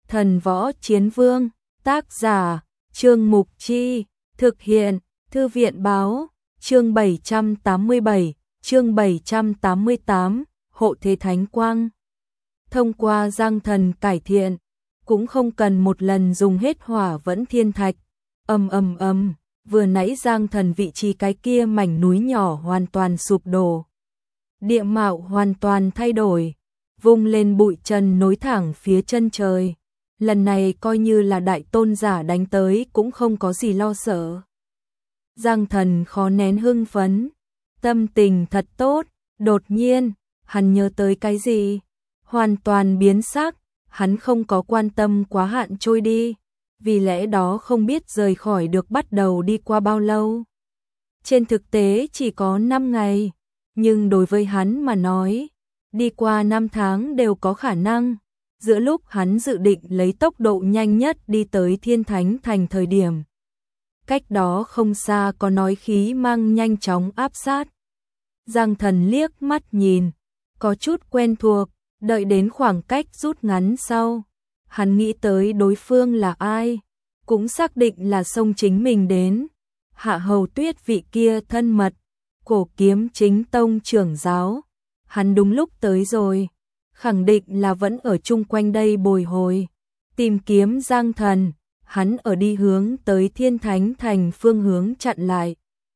Thần Võ Chiến Vương, tác giả, Trương Mục Chi, thực hiện, Thư viện Báo, chương 787, chương 788, Hộ Thế Thánh Quang. Thông qua Giang Thần cải thiện, cũng không cần một lần dùng hết hỏa vẫn thiên thạch. Vừa nãy Giang Thần vị trí cái kia mảnh núi nhỏ hoàn toàn sụp đổ. Địa mạo hoàn toàn thay đổi, vung lên bụi trần nối thẳng phía chân trời. Lần này coi như là đại tôn giả đánh tới cũng không có gì lo sợ. Giang Thần khó nén hưng phấn, tâm tình thật tốt, đột nhiên, hắn nhớ tới cái gì? Hoàn toàn biến sắc, hắn không có quan tâm quá hạn trôi đi, vì lẽ đó không biết rời khỏi được bắt đầu đi qua bao lâu. Trên thực tế chỉ có 5 ngày, nhưng đối với hắn mà nói, đi qua 5 tháng đều có khả năng. Giữa lúc hắn dự định lấy tốc độ nhanh nhất đi tới Thiên Thánh Thành thời điểm, cách đó không xa có nói khí mang nhanh chóng áp sát. Giang Thần liếc mắt nhìn, có chút quen thuộc, đợi đến khoảng cách rút ngắn sau, hắn nghĩ tới đối phương là ai, cũng xác định là xông chính mình đến. Hạ Hầu Tuyết vị kia thân mật, Cổ Kiếm Chính Tông trưởng giáo, hắn đúng lúc tới rồi, khẳng định là vẫn ở chung quanh đây bồi hồi, tìm kiếm Giang Thần. Hắn ở đi hướng tới Thiên Thánh Thành phương hướng chặn lại.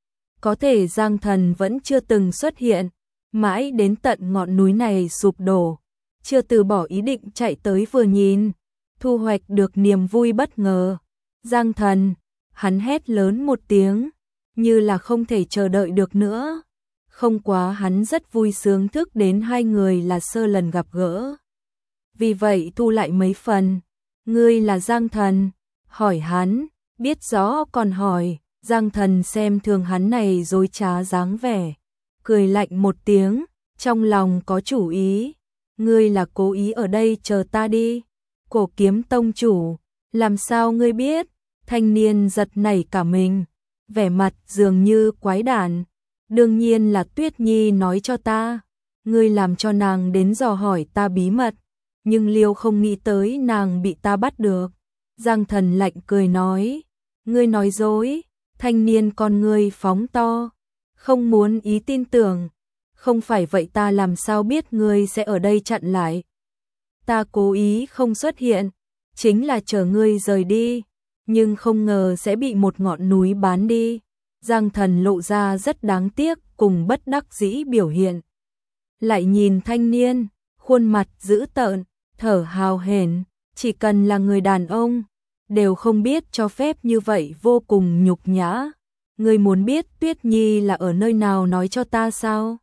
Có thể Giang Thần vẫn chưa từng xuất hiện, mãi đến tận ngọn núi này sụp đổ, chưa từ bỏ ý định chạy tới vừa nhìn, thu hoạch được niềm vui bất ngờ. Giang Thần, hắn hét lớn một tiếng, như là không thể chờ đợi được nữa. Không quá hắn rất vui sướng thức đến hai người là sơ lần gặp gỡ. Vì vậy thu lại mấy phần, ngươi là Giang Thần? Hỏi hắn, biết rõ còn hỏi. Giang Thần xem thường hắn này dối trá dáng vẻ, cười lạnh một tiếng, trong lòng có chủ ý. Ngươi là cố ý ở đây chờ ta đi? Cổ Kiếm Tông chủ, làm sao ngươi biết? Thanh niên giật nảy cả mình, vẻ mặt dường như quái đản. Đương nhiên là Tuyết Nhi nói cho ta, ngươi làm cho nàng đến dò hỏi ta bí mật, nhưng Liêu không nghĩ tới nàng bị ta bắt được. Giang Thần lạnh cười nói, ngươi nói dối. Thanh niên con ngươi phóng to, không muốn ý tin tưởng. Không phải vậy ta làm sao biết ngươi sẽ ở đây chặn lại? Ta cố ý không xuất hiện, chính là chờ ngươi rời đi, nhưng không ngờ sẽ bị một ngọn núi bán đi. Giang Thần lộ ra rất đáng tiếc cùng bất đắc dĩ biểu hiện. Lại nhìn thanh niên, khuôn mặt dữ tợn, thở hào hển, chỉ cần là người đàn ông, đều không biết cho phép như vậy, vô cùng nhục nhã. Ngươi muốn biết Tuyết Nhi là ở nơi nào nói cho ta sao?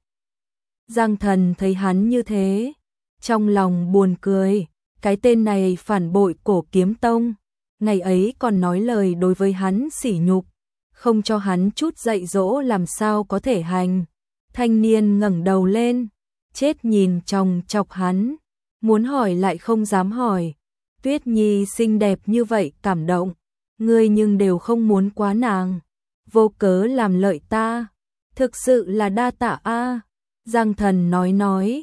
Giang Thần thấy hắn như thế, trong lòng buồn cười, cái tên này phản bội Cổ Kiếm Tông, ngày ấy còn nói lời đối với hắn sỉ nhục, không cho hắn chút dạy dỗ làm sao có thể hành. Thanh niên ngẩng đầu lên, chết nhìn chòng chọc hắn, muốn hỏi lại không dám hỏi. Tuyết Nhi xinh đẹp như vậy cảm động, ngươi nhưng đều không muốn quá nàng, vô cớ làm lợi ta, thực sự là đa tạ a. Giang Thần nói,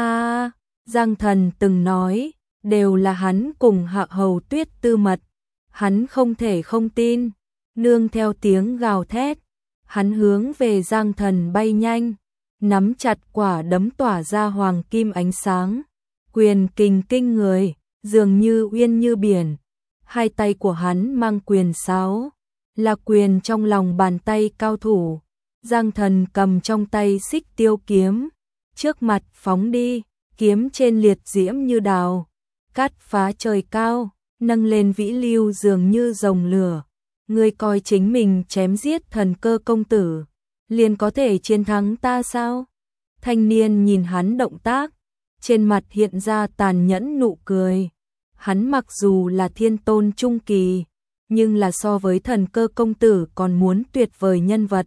a. Giang Thần từng nói, đều là hắn cùng Hạ Hầu Tuyết tư mật, hắn không thể không tin. Nương theo tiếng gào thét, hắn hướng về Giang Thần bay nhanh, nắm chặt quả đấm tỏa ra hoàng kim ánh sáng, quyền kình kinh người, dường như uyên như biển. Hai tay của hắn mang quyền sáo, là quyền trong lòng bàn tay cao thủ. Giang Thần cầm trong tay Xích Tiêu kiếm, trước mặt phóng đi, kiếm trên liệt diễm như đào, cắt phá trời cao, nâng lên vĩ lưu dường như rồng lửa. Ngươi coi chính mình chém giết Thần Cơ công tử, liền có thể chiến thắng ta sao? Thanh niên nhìn hắn động tác, trên mặt hiện ra tàn nhẫn nụ cười. Hắn mặc dù là thiên tôn trung kỳ, nhưng là so với Thần Cơ công tử còn muốn tuyệt vời nhân vật.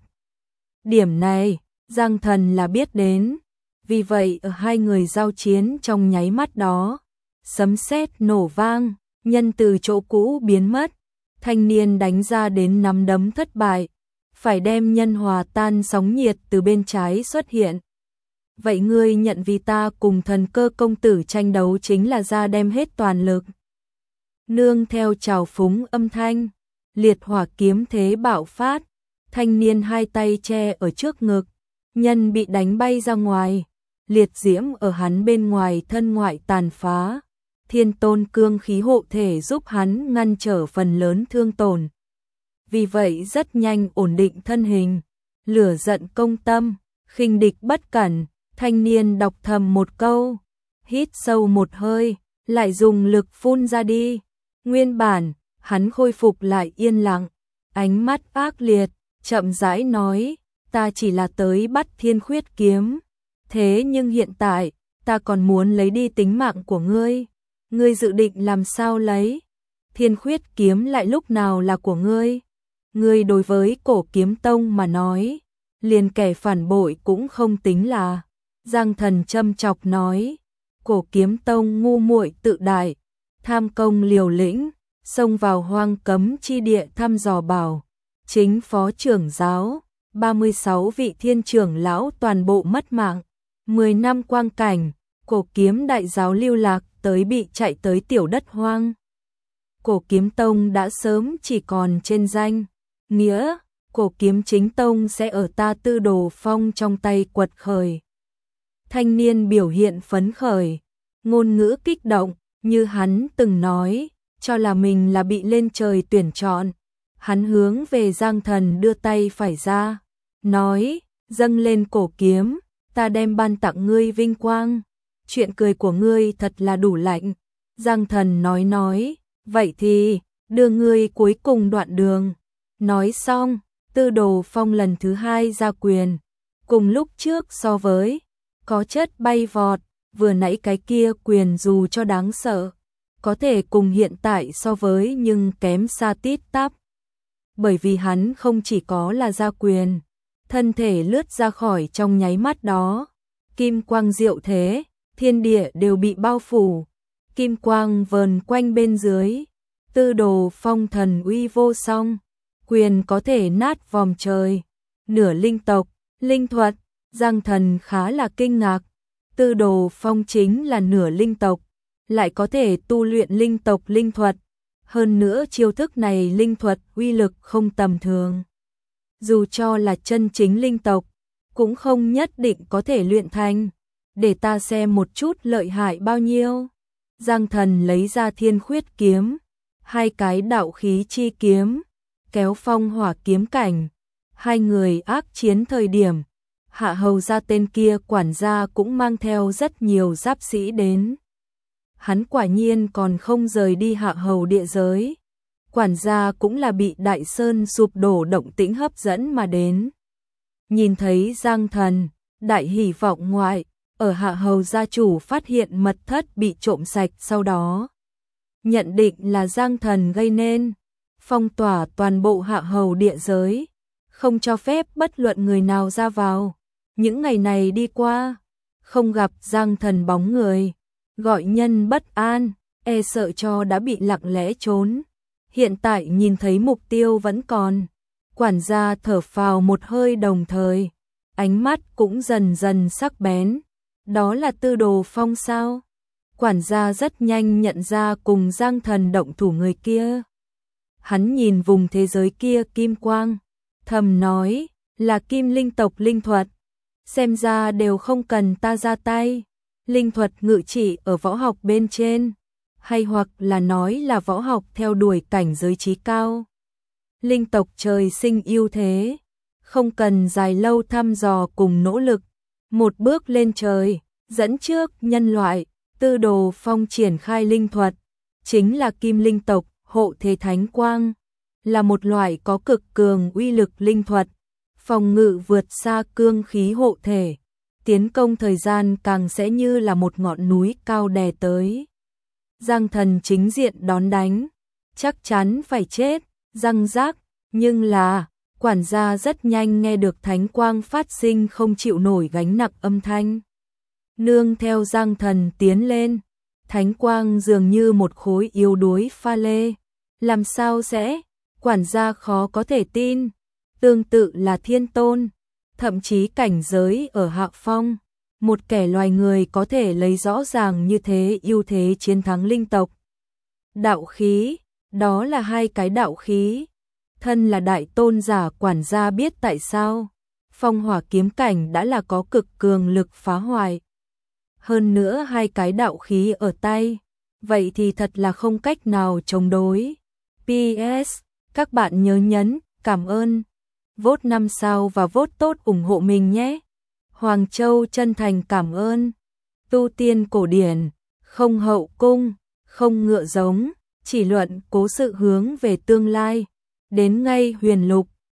Điểm này, Giang Thần là biết đến. Vì vậy ở hai người giao chiến trong nháy mắt đó, sấm sét nổ vang, nhân từ chỗ cũ biến mất. Thanh niên đánh ra đến nắm đấm thất bại, phải đem nhân hòa tan sóng nhiệt từ bên trái xuất hiện. Vậy ngươi nhận vì ta cùng Thần Cơ công tử tranh đấu chính là ra đem hết toàn lực? nương theo trào phúng âm thanh, liệt hỏa kiếm thế bạo phát, thanh niên hai tay che ở trước ngực, nhân bị đánh bay ra ngoài, liệt diễm ở hắn bên ngoài thân ngoại tàn phá, thiên tôn cương khí hộ thể giúp hắn ngăn trở phần lớn thương tổn. Vì vậy rất nhanh ổn định thân hình, lửa giận công tâm, khinh địch bất cẩn, thanh niên đọc thầm một câu, hít sâu một hơi, lại dùng lực phun ra đi. Nguyên bản, hắn khôi phục lại yên lặng, ánh mắt ác liệt, chậm rãi nói, ta chỉ là tới bắt Thiên Khuyết kiếm, thế nhưng hiện tại, ta còn muốn lấy đi tính mạng của ngươi. Ngươi dự định làm sao lấy? Thiên Khuyết kiếm lại lúc nào là của ngươi? Ngươi đối với Cổ Kiếm Tông mà nói, liền kẻ phản bội cũng không tính là. Giang Thần châm chọc nói, Cổ Kiếm Tông ngu muội tự đại, tham công liều lĩnh, xông vào hoang cấm chi địa thăm dò bảo, chính phó trưởng giáo, 36 vị thiên trưởng lão toàn bộ mất mạng, 10 năm quang cảnh, Cổ Kiếm đại giáo lưu lạc tới bị chạy tới tiểu đất hoang. Cổ Kiếm Tông đã sớm chỉ còn trên danh nghĩa, Cổ Kiếm chính tông sẽ ở ta Tư Đồ Phong trong tay quật khởi. Thanh niên biểu hiện phấn khởi, ngôn ngữ kích động, như hắn từng nói, cho là mình là bị lên trời tuyển chọn. Hắn hướng về Giang Thần đưa tay phải ra, nói, dâng lên cổ kiếm, ta đem ban tặng ngươi vinh quang. Chuyện cười của ngươi thật là đủ lạnh. Giang Thần nói, vậy thì, đưa ngươi cuối cùng đoạn đường. Nói xong, Tư Đồ Phong lần thứ hai ra quyền, cùng lúc trước so với, có chất bay vọt, vừa nãy cái kia quyền dù cho đáng sợ, có thể cùng hiện tại so với nhưng kém xa tít tắp. Bởi vì hắn không chỉ có là ra quyền, thân thể lướt ra khỏi trong nháy mắt đó, kim quang diệu thế, thiên địa đều bị bao phủ, kim quang vờn quanh bên dưới, Tư Đồ Phong thần uy vô song, quyền có thể nát vòm trời, nửa linh tộc, linh thuật. Giang Thần khá là kinh ngạc, Tư Đồ Phong chính là nửa linh tộc, lại có thể tu luyện linh tộc linh thuật, hơn nữa chiêu thức này linh thuật uy lực không tầm thường. Dù cho là chân chính linh tộc, cũng không nhất định có thể luyện thành, để ta xem một chút lợi hại bao nhiêu. Giang Thần lấy ra Thiên Khuyết kiếm, hai cái đạo khí chi kiếm, kéo phong hỏa kiếm cảnh, hai người ác chiến thời điểm. Hạ hầu gia tên kia quản gia cũng mang theo rất nhiều giáp sĩ đến. Hắn quả nhiên còn không rời đi hạ hầu địa giới. Quản gia cũng là bị Đại Sơn sụp đổ động tĩnh hấp dẫn mà đến. Nhìn thấy Giang Thần, đại hỉ vọng ngoại, ở hạ hầu gia chủ phát hiện mật thất bị trộm sạch sau đó. Nhận định là Giang Thần gây nên, phong tỏa toàn bộ hạ hầu địa giới, không cho phép bất luận người nào ra vào. Những ngày này đi qua, không gặp Giang Thần bóng người, gọi nhân bất an, e sợ cho đã bị lặng lẽ trốn. Hiện tại nhìn thấy mục tiêu vẫn còn, quản gia thở phào một hơi đồng thời, ánh mắt cũng dần dần sắc bén. Đó là Tư Đồ Phong sao? Quản gia rất nhanh nhận ra cùng Giang Thần động thủ người kia. Hắn nhìn vùng thế giới kia kim quang, thầm nói, là kim linh tộc linh thuật. Xem ra đều không cần ta ra tay, linh thuật ngự trị ở võ học bên trên, hay hoặc là nói là võ học theo đuổi cảnh giới trí cao. Linh tộc trời sinh ưu thế, không cần dài lâu thăm dò cùng nỗ lực, một bước lên trời, dẫn trước nhân loại. Tư Đồ Phong triển khai linh thuật, chính là kim linh tộc hộ thế thánh quang, là một loại có cực cường uy lực linh thuật. Phòng ngự vượt xa cương khí hộ thể, tiến công thời gian càng sẽ như là một ngọn núi cao đè tới. Giang Thần chính diện đón đánh, chắc chắn phải chết, răng rác, nhưng là, quản gia rất nhanh nghe được thánh quang phát sinh không chịu nổi gánh nặng âm thanh. Nương theo Giang Thần tiến lên, thánh quang dường như một khối yếu đuối pha lê, làm sao sẽ, quản gia khó có thể tin. Tương tự là thiên tôn, thậm chí cảnh giới ở hạ phong, một kẻ loài người có thể lấy rõ ràng như thế ưu thế chiến thắng linh tộc. Đạo khí, đó là hai cái đạo khí. Thân là đại tôn giả quản gia biết tại sao phong hỏa kiếm cảnh đã là có cực cường lực phá hoại. Hơn nữa hai cái đạo khí ở tay, vậy thì thật là không cách nào chống đối. PS, các bạn nhớ nhấn cảm ơn, vote 5 sao và vote tốt ủng hộ mình nhé. Hoàng Châu chân thành cảm ơn. Tu tiên cổ điển, không hậu cung, không ngựa giống, chỉ luận cố sự hướng về tương lai. Đến ngay huyền lục,